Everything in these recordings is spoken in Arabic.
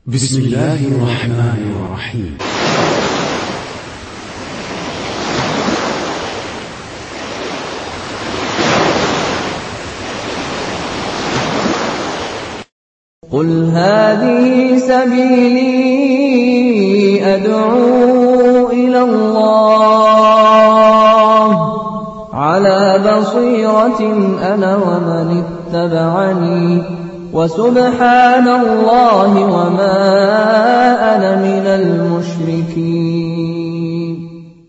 بسم الله الرحمن الرحيم. قل هذه سبيلي أدعو إلى الله على بصيرة أنا ومن اتبعني وسبحان الله وما أنا من المشركين.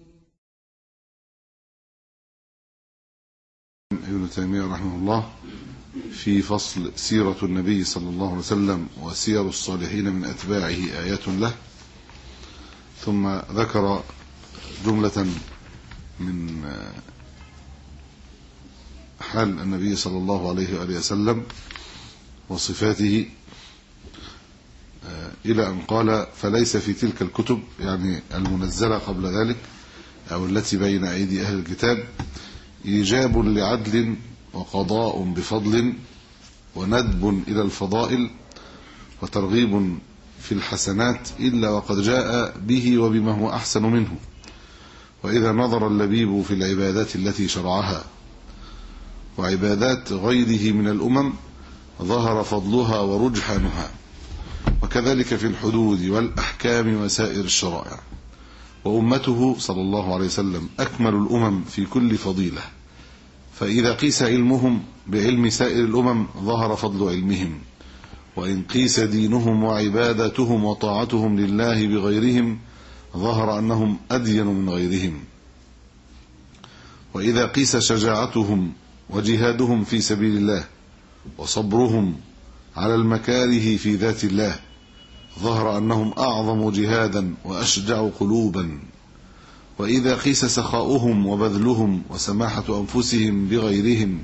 ابن تيمية رحمه الله في فصل سيرة النبي صلى الله عليه وسلم وسير الصالحين من أتباعه آيات له، ثم ذكر جملة من حال النبي صلى الله عليه وآله وسلم وصفاته إلى أن قال: فليس في تلك الكتب، يعني المنزلة قبل ذلك أو التي بين أيدي أهل الكتاب، إيجاب لعدل وقضاء بفضل وندب إلى الفضائل وترغيب في الحسنات إلا وقد جاء به وبما هو أحسن منه. وإذا نظر اللبيب في العبادات التي شرعها وعبادات غيره من الأمم ظهر فضلها ورجحانها، وكذلك في الحدود والأحكام وسائر الشرائع. وأمته صلى الله عليه وسلم أكمل الأمم في كل فضيلة، فإذا قيس علمهم بعلم سائر الأمم ظهر فضل علمهم، وإن قيس دينهم وعبادتهم وطاعتهم لله بغيرهم ظهر أنهم أدين من غيرهم. وإذا قيس شجاعتهم وجهادهم في سبيل الله وصبرهم على المكاره في ذات الله ظهر أنهم أعظم جهادا وأشجع قلوبا. وإذا قيس سخاؤهم وبذلهم وسماحة أنفسهم بغيرهم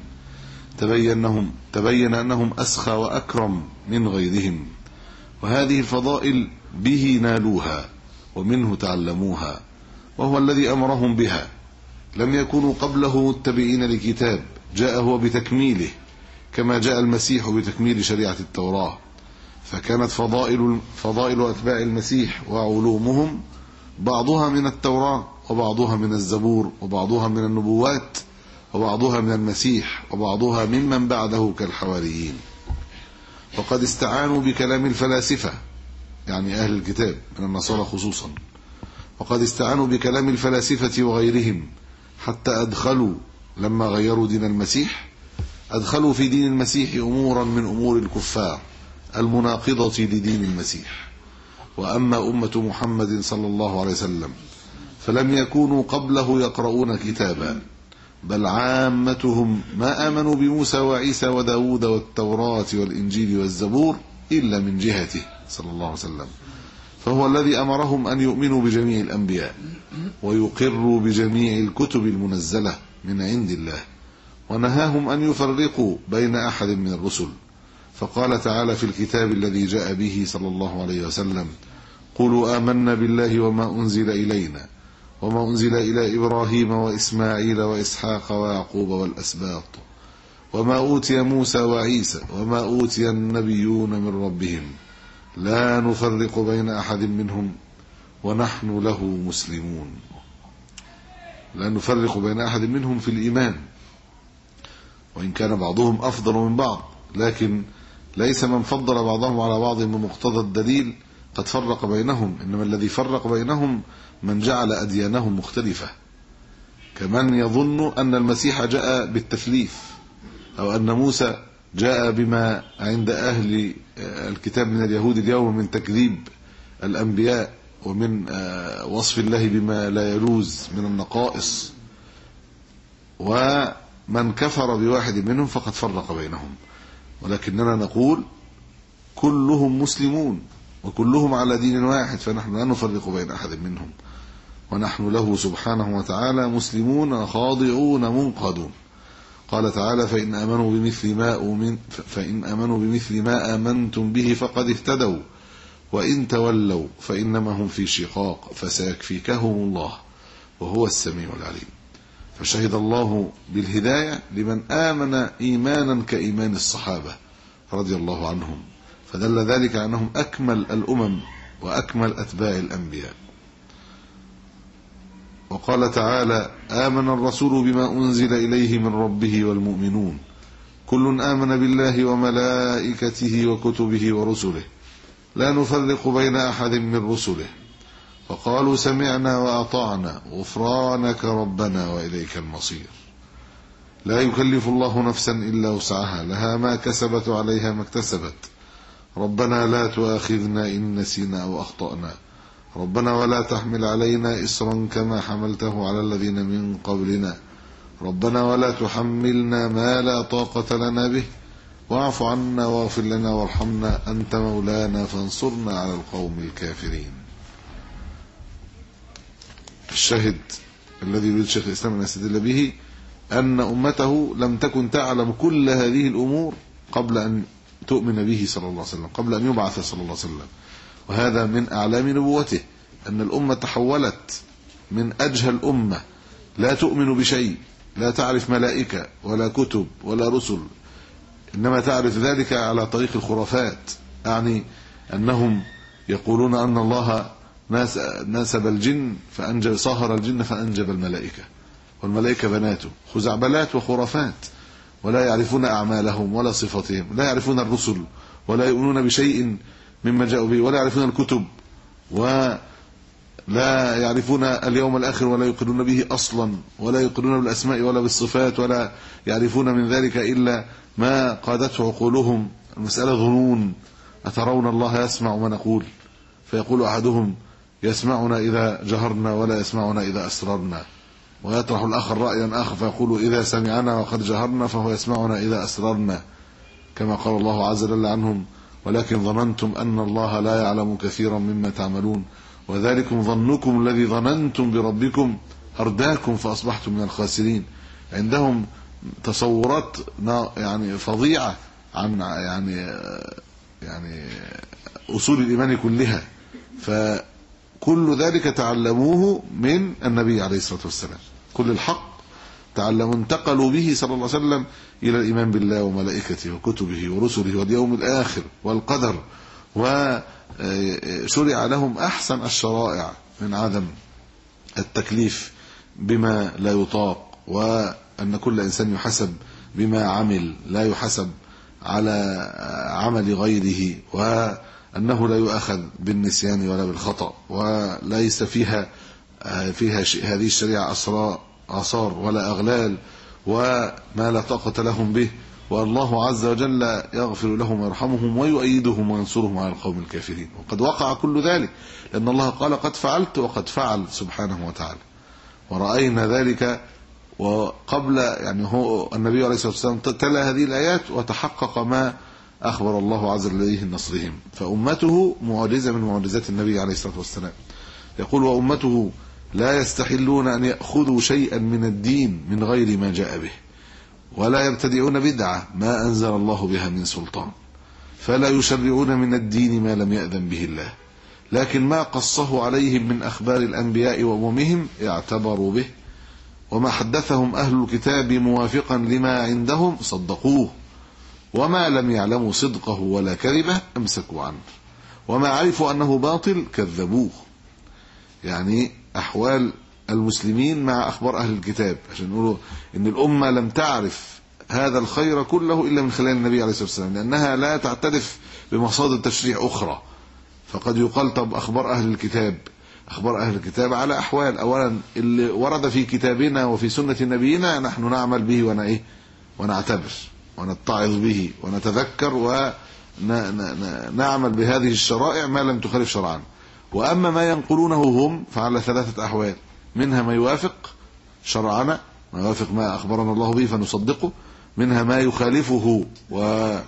تبين أنهم أسخى وأكرم من غيرهم. وهذه الفضائل به نالوها ومنه تعلموها، وهو الذي أمرهم بها. لم يكونوا قبله متبعين لكتاب جاء هو بتكميله، كما جاء المسيح بتكميل شريعة التوراة، فكانت فضائل أتباع المسيح وعلومهم بعضها من التوراة وبعضها من الزبور وبعضها من النبوات وبعضها من المسيح وبعضها ممن بعده كالحواريين. وقد استعانوا بكلام الفلاسفة، يعني أهل الكتاب من النصارى خصوصا، وقد استعانوا بكلام الفلاسفة وغيرهم حتى أدخلوا، لما غيروا دين المسيح أدخلوا في دين المسيح أمورا من أمور الكفار المناقضة لدين المسيح. وأما أمة محمد صلى الله عليه وسلم فلم يكونوا قبله يقرؤون كتابا، بل عامتهم ما آمنوا بموسى وعيسى وداود والتوراة والإنجيل والزبور إلا من جهته صلى الله عليه وسلم، فهو الذي أمرهم أن يؤمنوا بجميع الأنبياء ويقروا بجميع الكتب المنزلة من عند الله، ونهاهم أن يفرقوا بين أحد من الرسل. فقال تعالى في الكتاب الذي جاء به صلى الله عليه وسلم: قولوا آمنا بالله وما أنزل إلينا وما أنزل إلى إبراهيم وإسماعيل وإسحاق ويعقوب والأسباط وما أوتي موسى وعيسى وما أوتي النبيون من ربهم لا نفرق بين أحد منهم ونحن له مسلمون. لا نفرق بين أحد منهم في الإيمان، وإن كان بعضهم أفضل من بعض، لكن ليس من فضل بعضهم على بعض بمقتضى الدليل قد فرق بينهم، إنما الذي فرق بينهم من جعل أديانهم مختلفة، كمن يظن أن المسيح جاء بالتثليث، أو أن موسى جاء بما عند أهل الكتاب من اليهود اليوم من تكذيب الأنبياء ومن وصف الله بما لا يجوز من النقائص. ومن كفر بواحد منهم فقد فرق بينهم، ولكننا نقول كلهم مسلمون وكلهم على دين واحد، فنحن لا نفرق بين أحد منهم، ونحن له سبحانه وتعالى مسلمون خاضعون منقادون. قال تعالى: فإن آمنوا بمثل ما آمنتم به فقد اهتدوا وإن تولوا فإنما هم في شقاق فسيكفيكهم الله وهو السميع العليم. فشهد الله بالهداية لمن آمن إيمانا كإيمان الصحابة رضي الله عنهم، فدل ذلك أنهم أكمل الأمم وأكمل أتباع الأنبياء. وقال تعالى: آمن الرسول بما أنزل إليه من ربه والمؤمنون كل آمن بالله وملائكته وكتبه ورسله لا نفرق بين أحد من رسله وقالوا سمعنا وأطعنا غفرانك ربنا وإليك المصير. لا يكلف الله نفسا إلا وسعها لها ما كسبت وعليها ما اكتسبت ربنا لا تؤاخذنا إن نسينا أو أخطأنا ربنا ولا تحمل علينا إصرا كما حملته على الذين من قبلنا ربنا ولا تحملنا ما لا طاقة لنا به واعف عنا واغفر لنا وارحمنا أنت مولانا فانصرنا على القوم الكافرين. الشاهد الذي يريد شيخ الإسلام أن يستدل به أن أمته لم تكن تعلم كل هذه الأمور قبل أن تؤمن به صلى الله عليه وسلم، قبل أن يبعث صلى الله عليه وسلم. وهذا من أعلام نبوته أن الأمة تحولت من أجهل الأمة لا تؤمن بشيء، لا تعرف ملائكة ولا كتب ولا رسل، إنما تعرف ذلك على طريق الخرافات. يعني أنهم يقولون أن الله ناسب الجن فأنجب، صهر الجن فأنجب الملائكة، والملائكة بناته، خزعبلات وخرافات، ولا يعرفون أعمالهم ولا صفاتهم، لا يعرفون الرسل ولا يؤمنون بشيء مما جاءوا به، ولا يعرفون الكتب، ولا يعرفون اليوم الآخر ولا يقرون به أصلا، ولا يقرون بالأسماء ولا بالصفات، ولا يعرفون من ذلك إلا ما قادته عقولهم. المسألة ظنون. أترون الله يسمع ما نقول؟ فيقول أحدهم يسمعنا إذا جهرنا ولا يسمعنا إذا أسررنا، ويطرح الآخر رأيا آخر فيقول إذا سمعنا وقد جهرنا فهو يسمعنا إذا أسررنا، كما قال الله عز وجل عنهم: ولكن ظننتم أن الله لا يعلم كثيرا مما تعملون وذلكم ظنكم الذي ظننتم بربكم أرداكم فأصبحتم من الخاسرين. عندهم تصورات يعني فظيعة عن يعني أصول الإيمان كلها، فكل ذلك تعلموه من النبي عليه الصلاة والسلام. كل الحق تعلموا انتقلوا به صلى الله عليه وسلم إلى الإيمان بالله وملائكته وكتبه ورسله واليوم الآخر والقدر، وشرع لهم أحسن الشرائع من عدم التكليف بما لا يطاق، وأن كل إنسان يحسب بما عمل لا يحسب على عمل غيره، وأنه لا يؤخذ بالنسيان ولا بالخطأ، وليس فيها هذه الشريعة أثار ولا أغلال وما لا طاقة لهم به، والله عز وجل يغفر لهم ويرحمهم ويؤيدهم وينصرهم على القوم الكافرين. وقد وقع كل ذلك لأن الله قال قد فعلت وقد فعل سبحانه وتعالى، ورأينا ذلك. وقبل يعني هو النبي عليه الصلاة والسلام تلا هذه الآيات وتحقق ما أخبر الله عز وجل إليه نصرهم. فأمته معجزة من معجزات النبي عليه الصلاة والسلام. يقول: وأمته لا يستحلون أن يأخذوا شيئا من الدين من غير ما جاء به، ولا يبتدعون بدعة ما أنزل الله بها من سلطان، فلا يشرعون من الدين ما لم يأذن به الله، لكن ما قصه عليهم من أخبار الأنبياء وأممهم اعتبروا به، وما حدثهم أهل الكتاب موافقا لما عندهم صدقوه، وما لم يعلموا صدقه ولا كذبه امسكوا عنه، وما عرفوا أنه باطل كذبوه. يعني أحوال المسلمين مع أخبار أهل الكتاب، عشان نقولوا إن الأمة لم تعرف هذا الخير كله إلا من خلال النبي عليه الصلاة والسلام، لأنها لا تعترف بمصادر تشريع أخرى. فقد يقال: طب أخبار أهل الكتاب، أخبار أهل الكتاب على أحوال. أولا اللي ورد في كتابنا وفي سنة نبينا نحن نعمل به ونعتبر ونتعظ به ونتذكر ونعمل بهذه الشرائع ما لم تخالف شرعا. وأما ما ينقلونه هم فعلى ثلاثة أحوال: منها ما يوافق شرعنا، ما يوافق ما أخبرنا الله به فنصدقه، منها ما يخالفه وعرفوا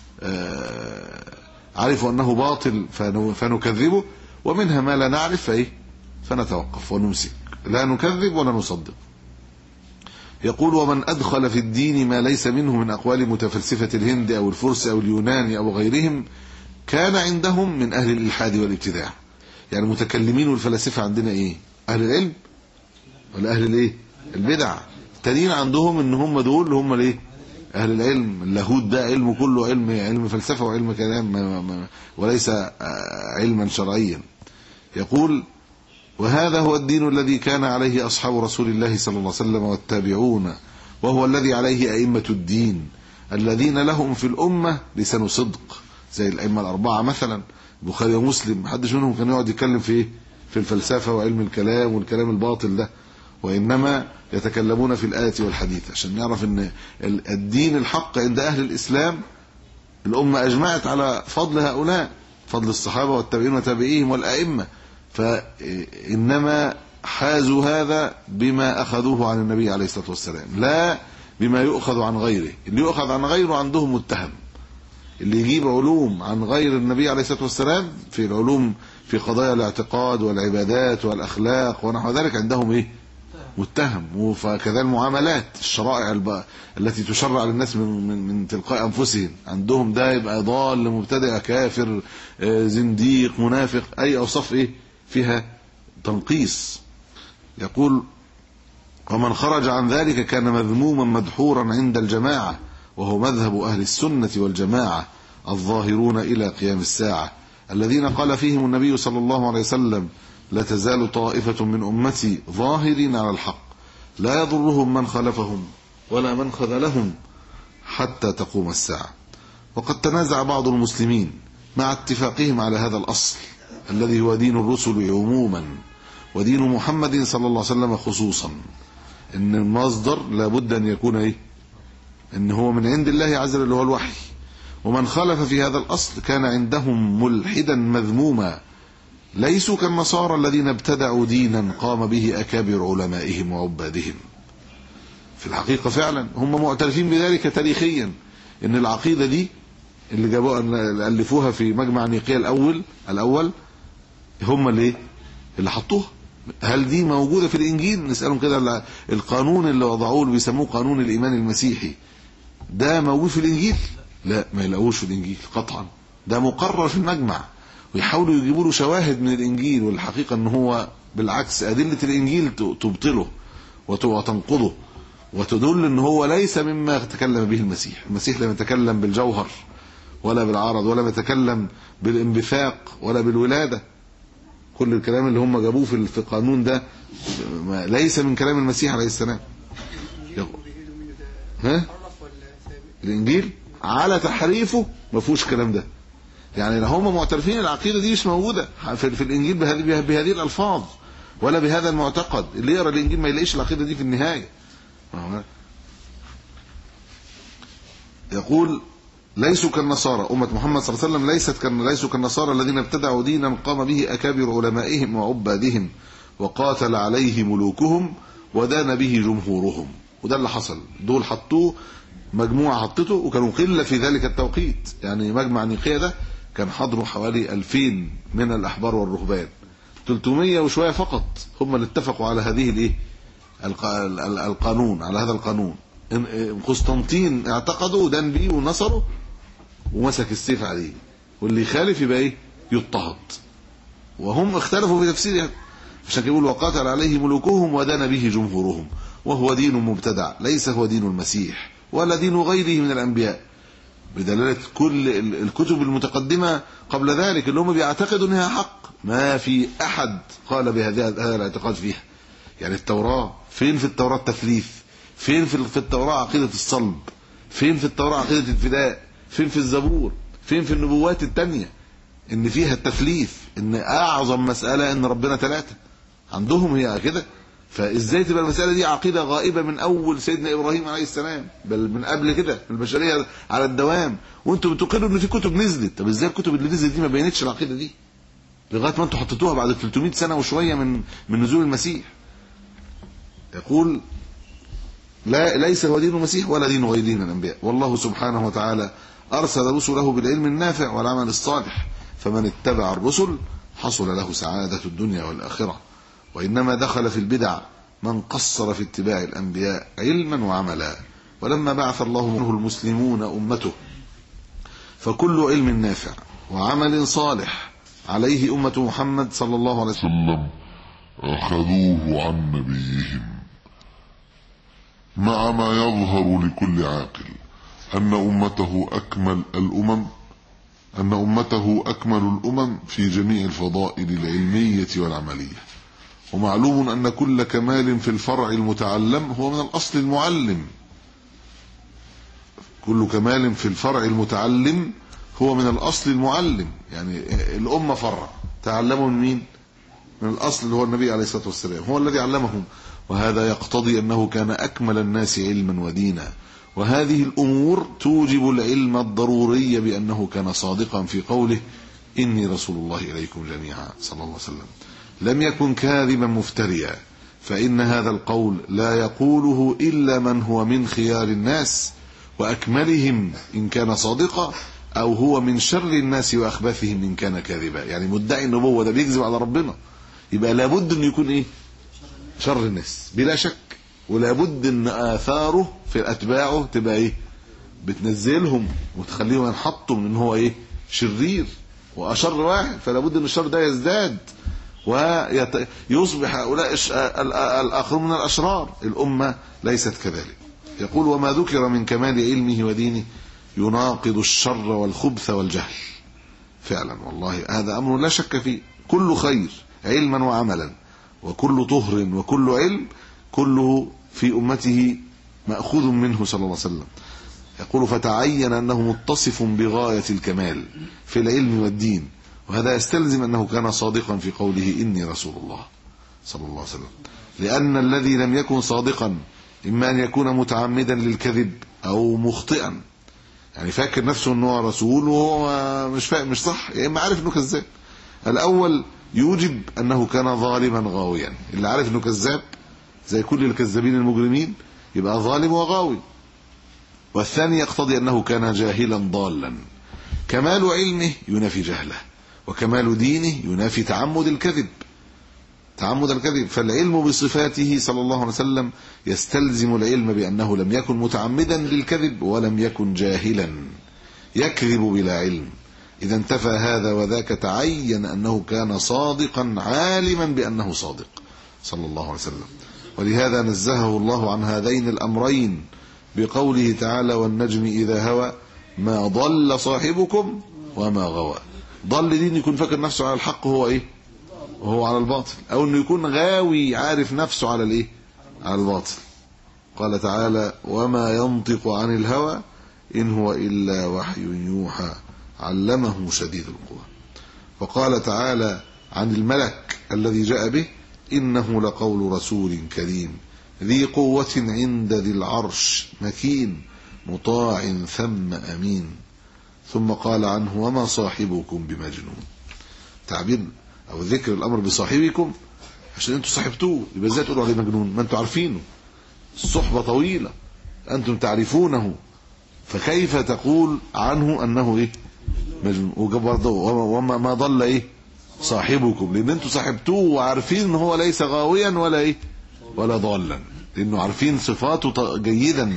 أنه باطل فنكذبه، ومنها ما لا نعرف فنتوقف ونمسك، لا نكذب ولا نصدق. يقول: ومن أدخل في الدين ما ليس منه من أقوال متفلسفة الهند أو الفرس أو اليونان أو غيرهم كان عندهم من أهل الإلحاد والابتداع. يعني المتكلمين والفلاسفة عندنا أهل العلم ولا أهل البدع؟ التانيين عندهم إن هم دول هم أهل العلم. اللاهوت ده علم كله علم فلسفة وعلم كلام وليس علما شرعيا. يقول: وهذا هو الدين الذي كان عليه أصحاب رسول الله صلى الله عليه وسلم والتابعون، وهو الذي عليه أئمة الدين الذين لهم في الأمة لسان صدق، زي الأئمة الأربعة مثلا، البخاري ومسلم، محدش منهم كان يقعد يتكلم في الفلسفة وعلم الكلام والكلام الباطل ده، وإنما يتكلمون في الآية والحديث، عشان نعرف أن الدين الحق عند أهل الإسلام الأمة أجمعت على فضل هؤلاء، فضل الصحابة والتابعين وتابعيهم والأئمة، فإنما حازوا هذا بما أخذوه عن النبي عليه الصلاة والسلام، لا بما يؤخذ عن غيره. اللي يؤخذ عن غيره عندهم متهم، اللي يجيب علوم عن غير النبي عليه الصلاة والسلام في العلوم في قضايا الاعتقاد والعبادات والأخلاق ونحو ذلك عندهم متهم. فكذا المعاملات، الشرائع التي تشرع للناس من تلقاء أنفسهم، عندهم ده يبقى ضال، مبتدع، كافر، زنديق، منافق، أي أوصاف فيها تنقيص. يقول: ومن خرج عن ذلك كان مذموما مدحورا عند الجماعة، وهو مذهب أهل السنة والجماعة الظاهرون إلى قيام الساعة، الذين قال فيهم النبي صلى الله عليه وسلم: لا تزال طائفة من أمتي ظاهرين على الحق لا يضرهم من خلفهم ولا من خذلهم حتى تقوم الساعة. وقد تنازع بعض المسلمين مع اتفاقهم على هذا الأصل الذي هو دين الرسل عموما ودين محمد صلى الله عليه وسلم خصوصا، ان المصدر لابد ان يكون ان هو من عند الله عز وجل اللي هو الوحي، ومن خالف في هذا الأصل كان عندهم ملحدا مذموما، ليسوا كالنصارى الذين ابتدعوا دينا قام به أكابر علمائهم وعبادهم. في الحقيقة فعلا هم معترفين بذلك تاريخيا، ان العقيدة دي اللي جابوها اللي ألفوها في مجمع نيقيا الأول هم اللي حطوها. هل دي موجودة في الإنجيل؟ نسألهم كده، القانون اللي وضعوه اللي بيسموه قانون الإيمان المسيحي ده موجود في الإنجيل؟ لا، ما يلاقوش في الإنجيل قطعا، ده مقرر في المجمع، ويحاولوا يجيبوا له شواهد من الإنجيل، والحقيقة ان هو بالعكس أدلة الإنجيل تبطله وتنقضه وتدل ان هو ليس مما تكلم به المسيح. المسيح لم يتكلم بالجوهر ولا بالعرض ولا يتكلم بالانبثاق ولا بالولادة. كل الكلام اللي هم جابوه في القانون ده ليس من كلام المسيح عليه السلام. الإنجيل على تحريفه ما فيهوش الكلام ده، يعني هم معترفين العقيدة دي مش موجودة في الإنجيل بهذه الألفاظ ولا بهذا المعتقد. اللي يقرأ الإنجيل ما يلاقيش العقيدة دي في النهاية. يقول: ليسوا كالنصارى، أمة محمد صلى الله عليه وسلم ليسوا كالنصارى الذين ابتدعوا دينا قام به أكابر علمائهم وعبادهم وقاتل عليه ملوكهم ودان به جمهورهم. وده اللي حصل، دول حطوه مجموعة حطته، وكانوا قلة في ذلك التوقيت. يعني مجمع نيقيا ده كان حضره حوالي 2000 من الأحبار والرهبان، 300 وشوية فقط هم اللي اتفقوا على هذه القانون، على هذا القانون. قسطنطين اعتقدوا ودان بيه ونصروا ومسك السيف عليه، واللي يخالف يبقى يضطهد. وهم اختلفوا في تفسيرها، عشان يقول: وقاتل عليه ملوكهم ودان به جمهورهم، وهو دين مبتدع ليس هو دين المسيح ولا دين غيره من الأنبياء، بدلالة كل الكتب المتقدمة قبل ذلك اللي هم بيعتقدوا انها حق، ما في أحد قال بهذا الاعتقاد فيها. يعني التوراة، فين في التوراة التثليث؟ فين في التوراة عقيدة الصلب؟ فين في التوراة عقيدة الفداء؟ فين في الزبور؟ فين في النبوات التانية ان فيها التثليث، ان اعظم مسألة ان ربنا 3؟ عندهم هي كده. فازاي تبقى المسألة دي عقيدة غائبة من اول سيدنا ابراهيم عليه السلام، بل من قبل كده البشرية على الدوام، وانتم بتقروا ان في كتب نزلت؟ طب ازاي الكتب اللي نزلت دي ما بينتش العقيدة دي لغاية ما انتم حطيتوها بعد 300 سنة وشوية من نزول المسيح؟ يقول: ليس هو دين المسيح ولا دين غيره من الأنبياء، والله سبحانه وتعالى أرسل رسله بالعلم النافع والعمل الصالح، فمن اتبع الرسل حصل له سعادة الدنيا والآخرة. وإنما دخل في البدع من قصر في اتباع الأنبياء علما وعملا. ولما بعث الله منه المسلمون أمته، فكل علم نافع وعمل صالح عليه أمة محمد صلى الله عليه وسلم أخذوه عن نبيهم مع ما يظهر لكل عاقل أن أمته أكمل الأمم في جميع الفضائل العلمية والعملية. ومعلوم أن كل كمال في الفرع المتعلم هو من الأصل المعلم. كل كمال في الفرع المتعلم هو من الأصل المعلم. يعني الأمة فرع، تعلموا من مين؟ من الأصل اللي هو النبي عليه الصلاة والسلام، هو الذي علمهم. وهذا يقتضي أنه كان أكمل الناس علما ودينا. وهذه الأمور توجب العلم الضروري بأنه كان صادقا في قوله إني رسول الله إليكم جميعا صلى الله عليه وسلم. لم يكن كاذبا مفتريا، فإن هذا القول لا يقوله إلا من هو من خيار الناس وأكملهم إن كان صادقا، أو هو من شر الناس وأخبثهم إن كان كاذبا. يعني مدعي النبوة ده بيكذب على ربنا، يبقى لابد أن يكون إيه؟ شر الناس بلا شك. ولابد أن آثاره في أتباعه تبقى إيه؟ بتنزلهم وتخليهم ينحطوا من إن هو إيه؟ شرير وأشر واحد. فلابد أن الشر ده يزداد ويصبح هؤلاء الآخرون من الأشرار. الأمة ليست كذلك. يقول وما ذكر من كمال علمه ودينه يناقض الشر والخبث والجهل. فعلا والله هذا أمر لا شك فيه. كل خير علما وعملا وكل طهر وكل علم كله في أمته مأخوذ منه صلى الله عليه وسلم. يقول فتعين أنه متصف بغاية الكمال في العلم والدين، وهذا يستلزم أنه كان صادقا في قوله إني رسول الله صلى الله عليه وسلم. لأن الذي لم يكن صادقا إما أن يكون متعمدا للكذب أو مخطئا، يعني فاكر نفسه أنه رسول وهو مش صح، يعني إما عارف أنه كذاب. الأول يوجب أنه كان ظالما غاويا. اللي عارف أنه كذاب زي كل الكذابين المجرمين يبقى ظالم وغاوي. والثاني يقتضي أنه كان جاهلا ضالا. كمال علمه ينافي جهله، وكمال دينه ينافي تعمد الكذب. فالعلم بصفاته صلى الله عليه وسلم يستلزم العلم بأنه لم يكن متعمدا للكذب ولم يكن جاهلا يكذب بلا علم. إذا انتفى هذا وذاك تعين أنه كان صادقا عالما بأنه صادق صلى الله عليه وسلم. ولهذا نزهه الله عن هذين الأمرين بقوله تعالى والنجم إذا هوى ما ضل صاحبكم وما غوى. ضل دين يكون فاكر نفسه على الحق هو إيه؟ وهو على الباطل، أو أنه يكون غاوي عارف نفسه على الإيه؟ على الباطل. قال تعالى وما ينطق عن الهوى إن هو إلا وحي يوحى علمه شديد القوى. وقال تعالى عن الملك الذي جاء به إنه لقول رسول كريم ذي قوة عند ذي العرش مكين مطاع ثم أمين. ثم قال عنه وما صاحبكم بمجنون. تعبير أو ذكر الأمر بصاحبكم عشان أنتم صاحبتوه، يبقى ازاي تقولوا عليه مجنون؟ ما أنتم عارفينه، الصحبة طويلة أنتم تعرفونه، فكيف تقول عنه أنه إيه؟ مجنون. وبرضه وما ضل إيه؟ صاحبكم، لأن أنتم صاحبتوه وعارفين أنه هو ليس غاويا ولا إيه؟ ولا ضالا، لأنه عارفين صفاته جيدا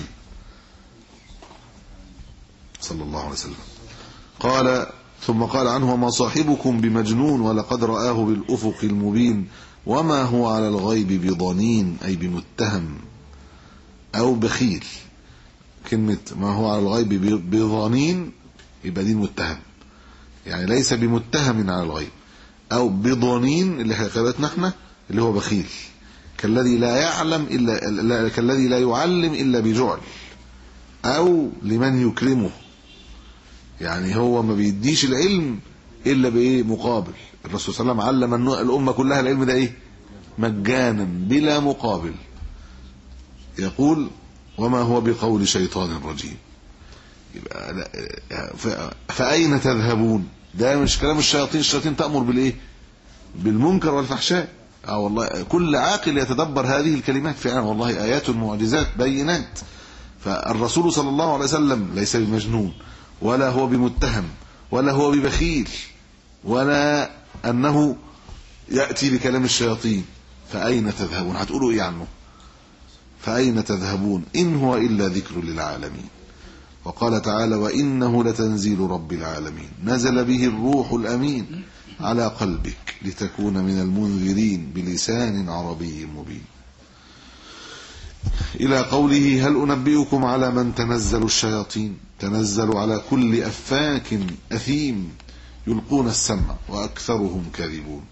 صلى الله عليه وسلم. قال ثم قال عنه وما صاحبكم بمجنون ولقد رآه بالأفق المبين وما هو على الغيب بضنين، أي بمتهم أو بخيل. كلمة ما هو على الغيب بضنين يبقى دين متهم، يعني ليس بمتهم على الغيب. أو بضنين اللي حقيقتنا احنا اللي هو بخيل، كالذي لا يعلم إلا كالذي لا يعلم إلا بجعل، أو لمن يكرمه، يعني هو ما بيديش العلم إلا بإيه؟ مقابل. الرسول صلى الله عليه وسلم علم الأمة كلها العلم ده إيه؟ مجانا بلا مقابل. يقول وما هو بقول شيطان رجيم. يبقى فأين تذهبون؟ ده مش كلام الشياطين. الشياطين تأمر بالإيه؟ بالمنكر والفحشاء. والله كل عاقل يتدبر هذه الكلمات فعلا والله آيات معجزات بينات. فالرسول صلى الله عليه وسلم ليس بمجنون ولا هو بمتهم ولا هو ببخيل ولا أنه يأتي بكلام الشياطين. فأين تذهبون؟ هتقولوا إيه عنه؟ فأين تذهبون إن هو إلا ذكر للعالمين. وقال تعالى وإنه لتنزيل رب العالمين نزل به الروح الأمين على قلبك لتكون من المنذرين بلسان عربي مبين. إلى قوله هل أنبئكم على من تنزل الشياطين تنزل على كل أفاك أثيم يلقون السمع وأكثرهم كاذبون.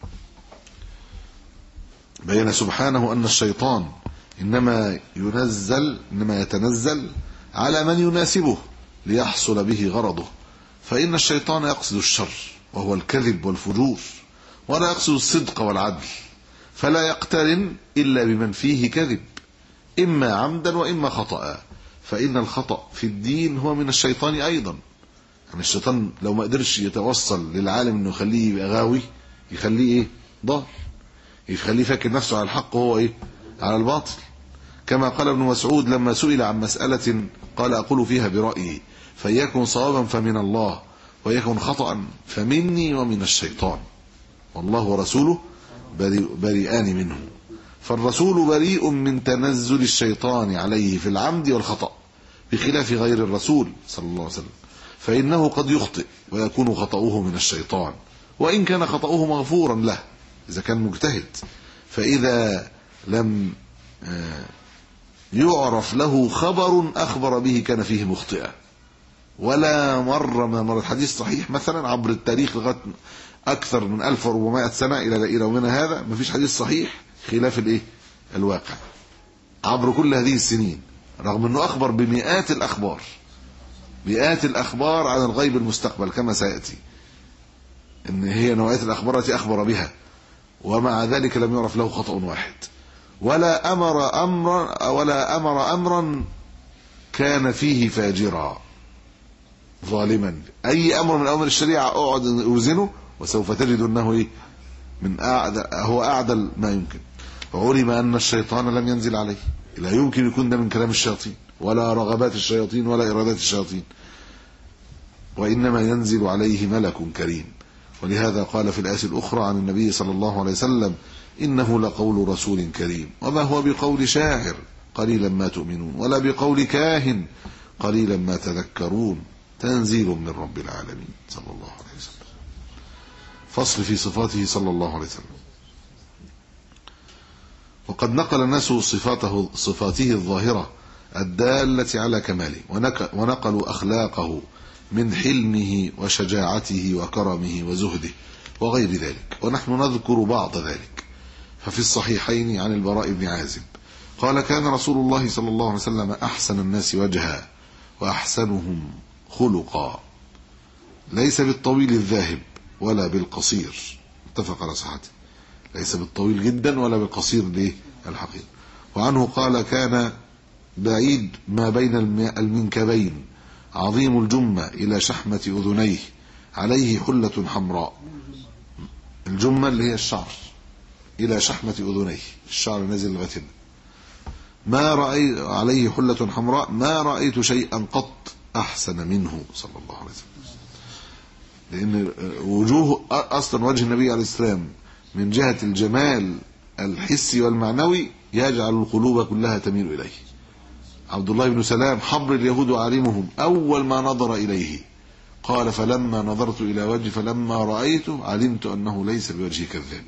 بين سبحانه أن الشيطان إنما يتنزل على من يناسبه ليحصل به غرضه، فإن الشيطان يقصد الشر وهو الكذب والفجور، ولا يقصد الصدق والعدل، فلا يقترن إلا بمن فيه كذب إما عمدا وإما خطأ، فإن الخطأ في الدين هو من الشيطان أيضا. يعني الشيطان لو ما قدرش يتوصل للعالم انه يخليه يبقى غاوي، يخليه ايه؟ ضال، يخليه فاكر نفسه على الحق وهو ايه؟ على الباطل. كما قال ابن مسعود لما سئل عن مسألة قال أقول فيها برأيي، فيكن صوابا فمن الله، ويكن خطأ فمني ومن الشيطان، والله ورسوله بريئان منه. فالرسول بريء من تنزل الشيطان عليه في العمد والخطأ، بخلاف غير الرسول صلى الله عليه وسلم، فإنه قد يخطئ ويكون خطأه من الشيطان، وإن كان خطأه مغفورا له إذا كان مجتهد. فإذا لم يعرف له خبر أخبر به كان فيه مخطئا، ولا مرة من مرة الحديث صحيح مثلا عبر التاريخ لغاية أكثر من 1400 سنة إلى يومنا هذا ما فيش حديث صحيح خلاف الإيه؟ الواقع عبر كل هذه السنين، رغم أنه أخبر بمئات الأخبار، مئات الأخبار عن الغيب المستقبل كما سيأتي، إن هي نوعية الأخبار التي أخبر بها، ومع ذلك لم يعرف له خطأ واحد، ولا أمر أمرا كان فيه فاجرا ظالما. أي أمر من أوامر الشريعة أقعد أوزنه وسوف تجد أنه إيه؟ هو أعدل ما يمكن. علم أن الشيطان لم ينزل عليه، لا يمكن يكون ده من كلام الشياطين ولا رغبات الشياطين ولا إرادات الشياطين، وإنما ينزل عليه ملك كريم. ولهذا قال في الآية الأخرى عن النبي صلى الله عليه وسلم إنه لقول رسول كريم وما هو بقول شاعر قليلا ما تؤمنون ولا بقول كاهن قليلا ما تذكرون تنزيل من رب العالمين صلى الله عليه وسلم. فصل في صفاته صلى الله عليه وسلم. وقد نقل الناس صفاته الظاهرة الدالة على كماله، ونقلوا أخلاقه من حلمه وشجاعته وكرمه وزهده وغير ذلك، ونحن نذكر بعض ذلك. ففي الصحيحين عن البراء بن عازب قال كان رسول الله صلى الله عليه وسلم أحسن الناس وجها وأحسنهم خلقا، ليس بالطويل الذاهب ولا بالقصير، اتفق على صحته، ليس بالطويل جدا ولا بالقصير للحقيقة. وعنه قال كان بعيد ما بين المنكبين عظيم الجمة إلى شحمة أذنيه عليه حلة حمراء، الجمة اللي هي الشعر إلى شحمة أذنيه، الشعر نازل لغاية ما رأيت عليه حلة حمراء ما رأيت شيئا قط أحسن منه صلى الله عليه وسلم. لأن وجوه أصلا وجه النبي عليه السلام من جهة الجمال الحسي والمعنوي يجعل القلوب كلها تميل إليه. عبد الله بن سلام حبر اليهود وعالمهم أول ما نظر إليه قال فلما نظرت إلى وجهه فلما رأيته علمت أنه ليس بوجه كذاب.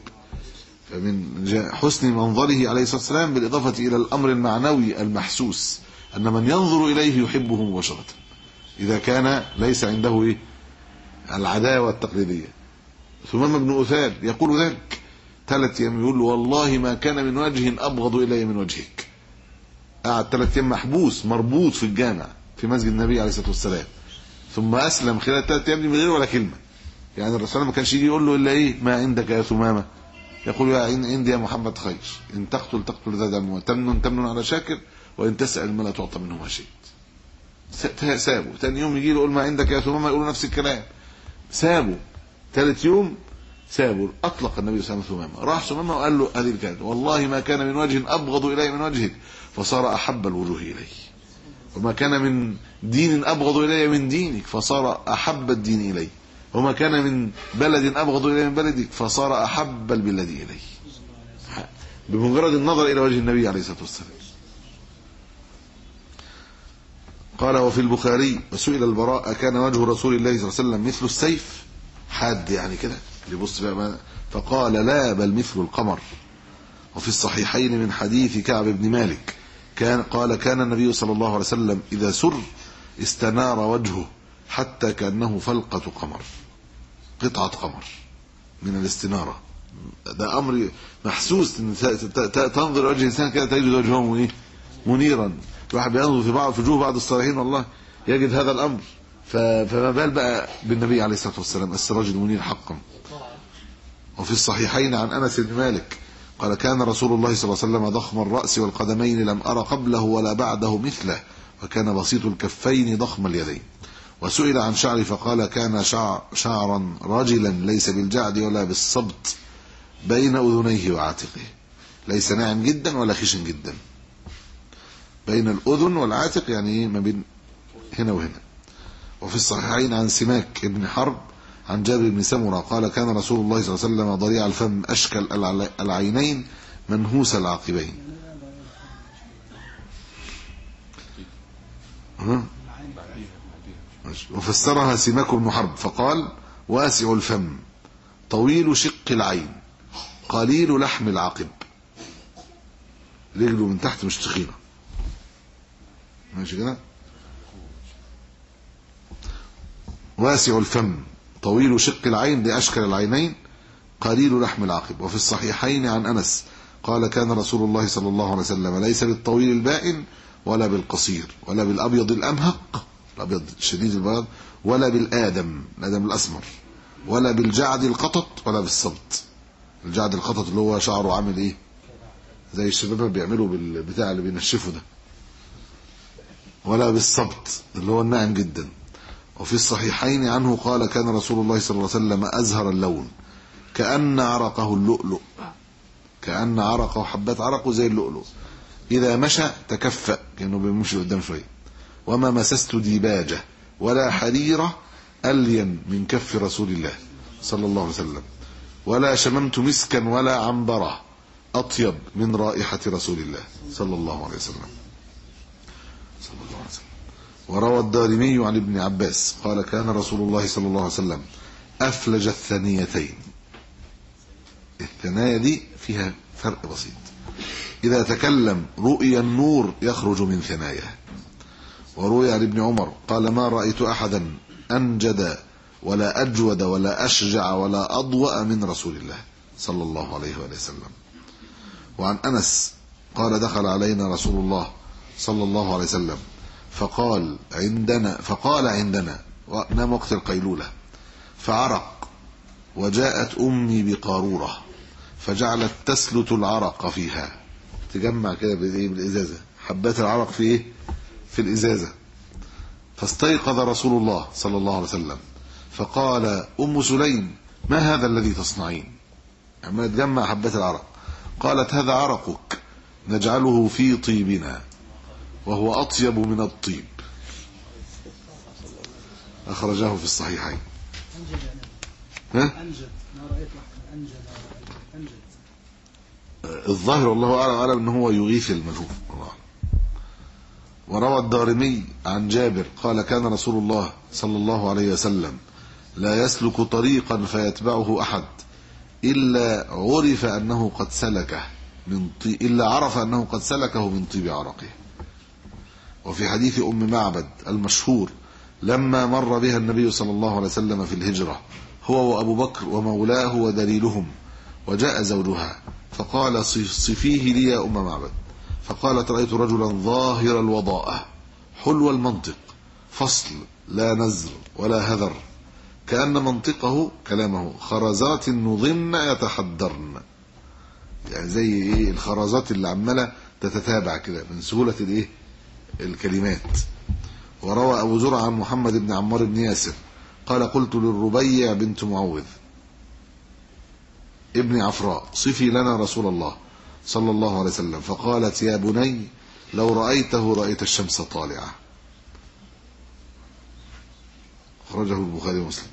فمن حسن منظره عليه الصلاة والسلام بالإضافة إلى الأمر المعنوي المحسوس أن من ينظر إليه يحبه مباشرة إذا كان ليس عنده العداوة التقليدية. ثمامة بن أثال يقول ذلك 3 أيام، يقول له والله ما كان من وجه أبغض إلي من وجهك. قعد 3 أيام محبوس مربوط في الجامع في مسجد النبي عليه الصلاة والسلام، ثم أسلم خلال 3 أيام من غير ولا كلمة. يعني الرسول ما كانش يجي يقول له إلا إيه ما عندك يا ثمامة، يقول يا عندي يا محمد خير، إن تقتل ذا دم وتمن على شاكر وإن تسأل ما لا تعطى منه ما شئت. سابه. ثاني يوم يجي له يقول ما عندك يا ثمامة، يقول نفس الكلام. سابه 3 يوم، سابه، أطلق النبي صلى الله عليه وسلم ثمامة. راح ثمامة وقال له هذه الكلمة والله ما كان من وجه أبغض إلي من وجهك فصار أحب الوجوه إلي، وما كان من دين أبغض إلي من دينك فصار أحب الدين إلي، وما كان من بلد أبغض إلي من بلدك فصار أحب البلاد إلي، بمجرد النظر إلى وجه النبي عليه الصلاة والسلام. قال وفي البخاري وسئل البراء كان وجه رسول الله صلى الله عليه وسلم مثل السيف، حاد يعني كده يبص بقى، فقال لا بل مثل القمر. وفي الصحيحين من حديث كعب بن مالك قال كان النبي صلى الله عليه وسلم إذا سر استنار وجهه حتى كأنه فلقة قمر، قطعة قمر من الاستنارة. ده أمر محسوس، تنظر وجه الإنسان كده تجد وجهه منيرا. الواحد بينظر في بعض وجوه بعض الصالحين والله يجد هذا الأمر، فما بال بقى بالنبي عليه الصلاة والسلام السراج المنير حقا. وفي الصحيحين عن أنس بن مالك قال كان رسول الله صلى الله عليه وسلم ضخم الرأس والقدمين لم أرى قبله ولا بعده مثله، وكان بسيط الكفين ضخم اليدين. وسئل عن شعري فقال كان شعرا رجلا ليس بالجعد ولا بالصبت بين أذنيه وعاتقه، ليس ناعم جدا ولا خشن جدا، بين الأذن والعاتق يعني ما بين هنا وهنا. وفي الصحيحين عن سماك بن حرب عن جابر بن سمرة قال كان رسول الله صلى الله عليه وسلم ضريع الفم أشكل العينين منهوس العاقبين. وفسرها سماك بن حرب فقال واسع الفم طويل شق العين قليل لحم العقب، رجله من تحت مش تخينة، ماشي كده. واسع الفم طويل شق العين لأشكل العينين قليل لحم العقب. وفي الصحيحين عن أنس قال كان رسول الله صلى الله عليه وسلم ليس بالطويل البائن ولا بالقصير ولا بالأبيض الأمهق الأبيض شديد البياض ولا بالآدم الآدم الأسمر ولا بالجعد القطط ولا بالصبت. الجعد القطط اللي هو شعره عامل ايه زي الشباب بيعملوا بالبتاع اللي بينشفوا ده، ولا بالصبت اللي هو الناعم جدا. وفي الصحيحين عنه قال كان رسول الله صلى الله عليه وسلم أزهر اللون كأن عرقه اللؤلؤ، كأن عرقه حبات عرقه زي اللؤلؤ، إذا مشى تكفأ كأنه بيمشي قدام شوية، وما مسست ديباجة ولا حريرة ألين من كف رسول الله صلى الله عليه وسلم، ولا شممت مسكا ولا عنبرة أطيب من رائحة رسول الله صلى الله عليه وسلم. وروى الدارمي عن ابن عباس قال كان رسول الله صلى الله عليه وسلم أفلج الثنيتين. الثنايا دي فيها فرق بسيط، إذا تكلم رؤي النور يخرج من ثناياه. وروي عن ابن عمر قال ما رأيت أحدا أنجد ولا أجود ولا أشجع ولا أضوأ من رسول الله صلى الله عليه وسلم. وعن أنس قال دخل علينا رسول الله صلى الله عليه وسلم فقال عندنا نام وقت القيلولة فعرق، وجاءت أمي بقارورة فجعلت تسلت العرق فيها، تجمع كده بالإزازة حبات العرق في ايه في الإزازة. فاستيقظ رسول الله صلى الله عليه وسلم فقال أم سليم ما هذا الذي تصنعين؟ عمال تجمع حبات العرق. قالت هذا عرقك نجعله في طيبنا وهو أطيب من الطيب، أخرجاه في الصحيحين. أنجد ما رأيت أنجد الظاهر والله أعلم أنه هو يغيث الملهوف. وروى الدارمي عن جابر قال كان رسول الله صلى الله عليه وسلم لا يسلك طريقا فيتبعه أحد إلا عرف أنه قد سلكه إلا عرف أنه قد سلكه من طيب عرقه. وفي حديث أم معبد المشهور لما مر بها النبي صلى الله عليه وسلم في الهجرة هو وأبو بكر ومولاه ودليلهم، وجاء زوجها فقال صفيه لي يا أم معبد، فقالت رأيت رجلا ظاهر الوضاءة حلو المنطق فصل لا نزر ولا هذر، كأن منطقه كلامه خرزات نظن يتحدرن، يعني زي ايه الخرزات اللي عماله تتتابع كده من سهولة الايه الكلمات. وروى أبو زرع عن محمد بن عمار بن ياسر قال قلت للربيع بنت معوذ ابن عفراء صفي لنا رسول الله صلى الله عليه وسلم، فقالت يا بني لو رأيته رأيت الشمس طالعة. خرجه البخاري ومسلم.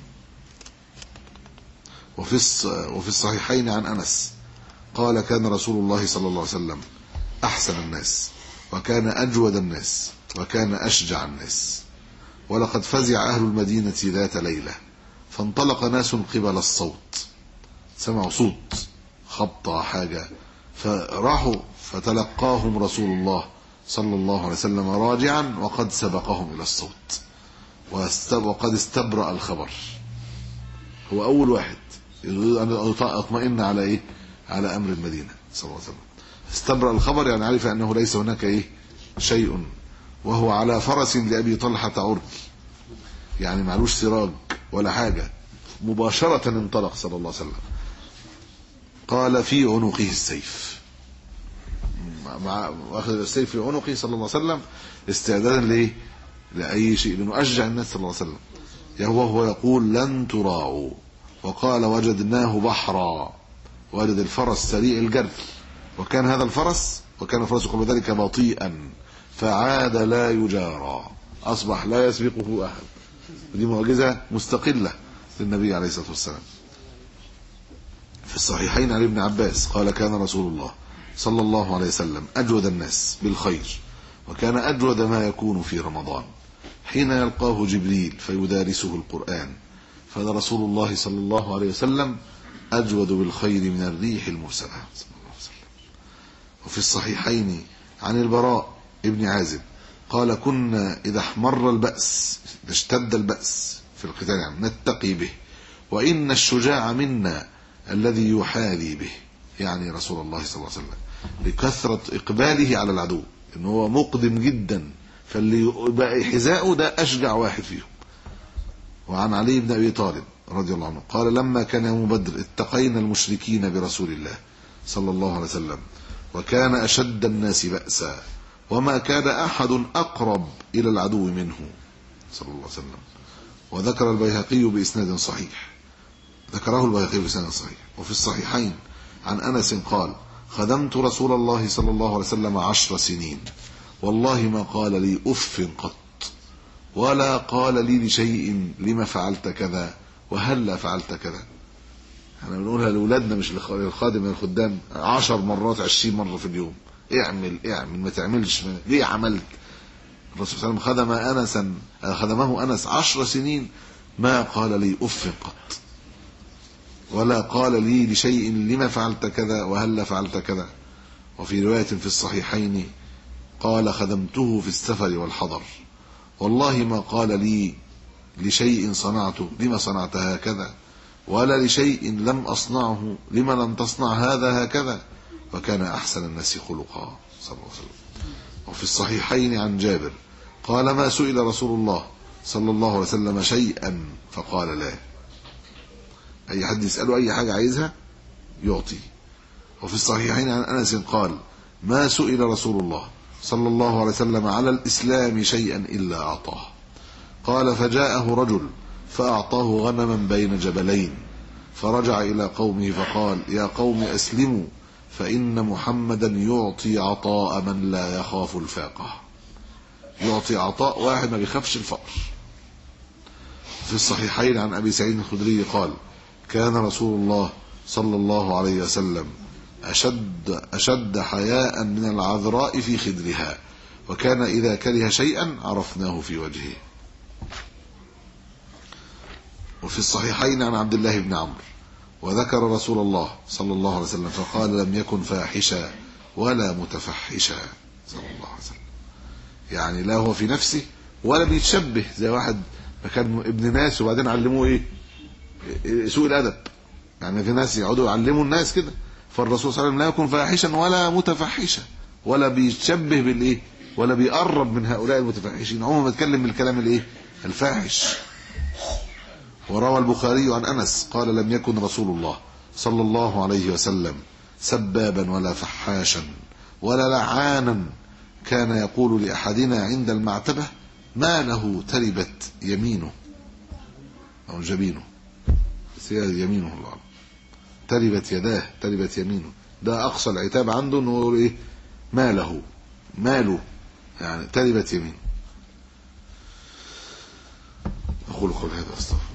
وفي الصحيحين عن أنس قال كان رسول الله صلى الله عليه وسلم أحسن الناس وكان أجود الناس وكان أشجع الناس، ولقد فزع أهل المدينة ذات ليلة فانطلق ناس قبل الصوت، سمعوا صوت خبطة حاجة فراحوا فتلقاهم رسول الله صلى الله عليه وسلم راجعا وقد سبقهم إلى الصوت وقد استبرأ الخبر. هو أول واحد يريد أن يطمئن على إيه؟ على أمر المدينة صلى الله عليه وسلم. استبرأ الخبر يعني عرف أنه ليس هناك إيه؟ شيء، وهو على فرس لأبي طلحة عرج، يعني معلوش سراج ولا حاجة، مباشرة انطلق صلى الله عليه وسلم. قال في عنقه السيف، مع واخذ السيف في عنقه صلى الله عليه وسلم استعدادا لإيه؟ لأي شيء، لأنه أشجع الناس صلى الله عليه وسلم. وهو يقول لن تراعوا، وقال وجدناه بحرا، وجد الفرس سريع الجري، وكان هذا الفرس قبل ذلك بطيئا فعاد لا يجارى، أصبح لا يسبقه أحد. دي معجزة مستقلة للنبي عليه الصلاة والسلام. في الصحيحين عن ابن عباس قال كان رسول الله صلى الله عليه وسلم أجود الناس بالخير، وكان أجود ما يكون في رمضان حين يلقاه جبريل فيدارسه القرآن، فلرسول الله صلى الله عليه وسلم أجود بالخير من الريح المرسلة صلى الله عليه وسلم. وفي الصحيحين عن البراء ابن عازب قال كنا إذا احمر البأس، إذا اشتد البأس في القتال يعني نتقي به، وإن الشجاع منا الذي يحاذي به، يعني رسول الله صلى الله عليه وسلم، لكثرة إقباله على العدو، إنه هو مقدم جدا، فاللي بقى حذاءه ده أشجع واحد فيهم. وعن علي بن أبي طالب رضي الله عنه قال لما كان يوم بدر اتقينا المشركين برسول الله صلى الله عليه وسلم، وكان أشد الناس بأسا، وما كان أحد أقرب إلى العدو منه صلى الله عليه وسلم. وذكر البيهقي بإسناد صحيح، ذكره البيهقي بإسناد صحيح. وفي الصحيحين عن أنس قال خدمت رسول الله صلى الله عليه وسلم 10 سنين، والله ما قال لي أف قط، ولا قال لي لشيء لما فعلت كذا وهلا فعلت كذا. احنا بنقولها لأولادنا مش للخادم الخدام 10 مرات 20 مرة في اليوم، اعمل ما تعملش، ليه عملت. الرسول صلى الله عليه وسلم خدمه أنس 10 سنين ما قال لي أف قط، ولا قال لي لشيء لما فعلت كذا وهلا فعلت كذا. وفي رواية في الصحيحين قال خدمته في السفر والحضر، والله ما قال لي لشيء صنعته لما صنعت هكذا، ولا لشيء لم أصنعه لما لم تصنع هذا هكذا، وكان أحسن الناس خلقا صلى الله عليه وسلم. وفي الصحيحين عن جابر قال ما سئل رسول الله صلى الله عليه وسلم شيئا فقال لا، أي حد يسأله أي حاجة عايزها يعطي. وفي الصحيحين عن أنس قال ما سئل رسول الله صلى الله عليه وسلم على الإسلام شيئا إلا أعطاه. قال فجاءه رجل فأعطاه غنما بين جبلين، فرجع إلى قومه فقال يا قوم أسلموا، فإن محمدا يعطي عطاء من لا يخاف الفاقة، يعطي عطاء واحد ما بيخافش الفقر. في الصحيحين عن أبي سعيد الخدري قال كان رسول الله صلى الله عليه وسلم أشد حياء من العذراء في خدرها، وكان إذا كره شيئا عرفناه في وجهه. وفي الصحيحين عن عبد الله بن عمرو وذكر رسول الله صلى الله عليه وسلم فقال لم يكن فاحشا ولا متفحشا صلى الله عليه وسلم، يعني لا هو في نفسه ولا بيتشبه زي واحد كان ابن ناس وبعدين علموه ايه سوء الادب، يعني في ناس يقعدوا يعلموا الناس كده. فالرسول صلى الله عليه وسلم لا يكون فاحشا ولا متفحشا، ولا بيتشبه بالايه، ولا بيقرب من هؤلاء المتفحشين، عمره ما بيتكلم بالكلام الايه الفاحش. وروى البخاري عن أنس قال لم يكن رسول الله صلى الله عليه وسلم سبابا ولا فحاشا ولا لعانا، كان يقول لأحدنا عند المعتبة ما له تربت يمينه أو جبينه، يمينه الله تربت يداه تربت يمينه، ده أقصى العتاب عنده أنه يقول إيه ماله يعني تربت يمينه. أقول قول هذا أستغفر